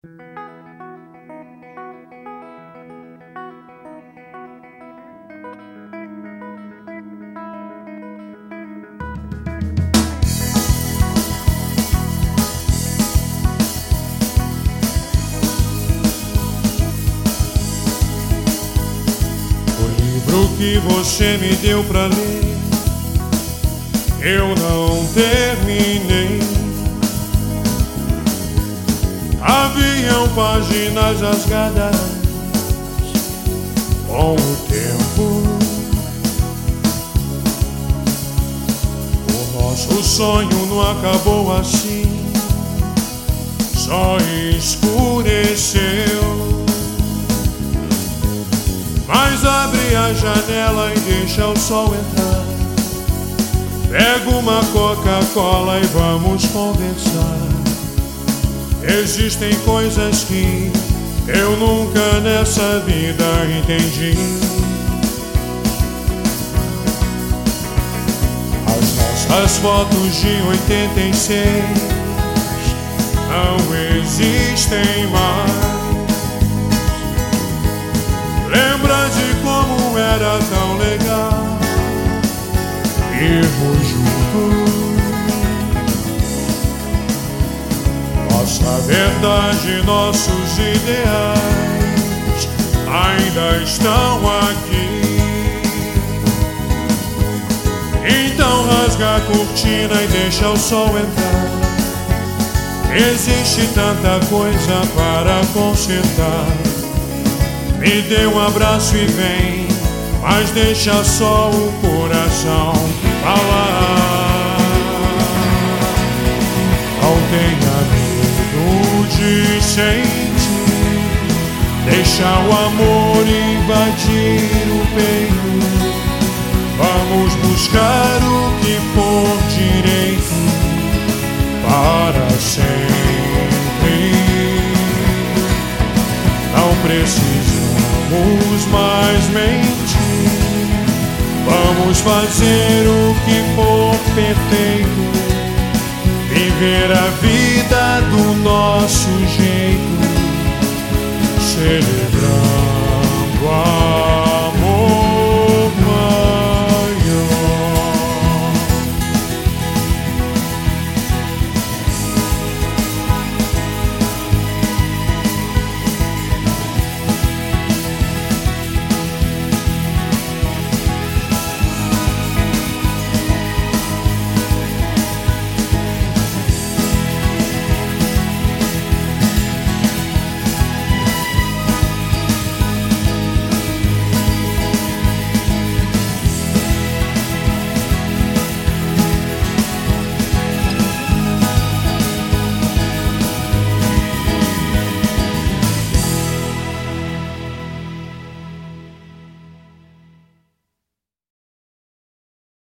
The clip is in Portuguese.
Que você me deu pra ler, eu não terminei. Haviam páginas rasgadas com o tempo. O nosso sonho não acabou assim, só escureceu. Mas abre a janela e deixa o sol entrar. Pega uma Coca-Cola e vamos conversar. Existem coisas que eu nunca nessa vida entendi. As nossas fotos de 86 não existem mais. Lembra de como era tão legal irmos juntos? Nossa verdade, nossos ideais ainda estão aqui. Então rasga a cortina e deixa o sol entrar. Existe tanta coisa para consertar. Me dê um abraço e vem, mas deixa só o coração falar. Não tenha medo de sentir, deixa o amor invadir o peito. Vamos buscar o que for direito para sempre. Não precisamos mais mentir, vamos fazer o que for perfeito, viver a vida do nosso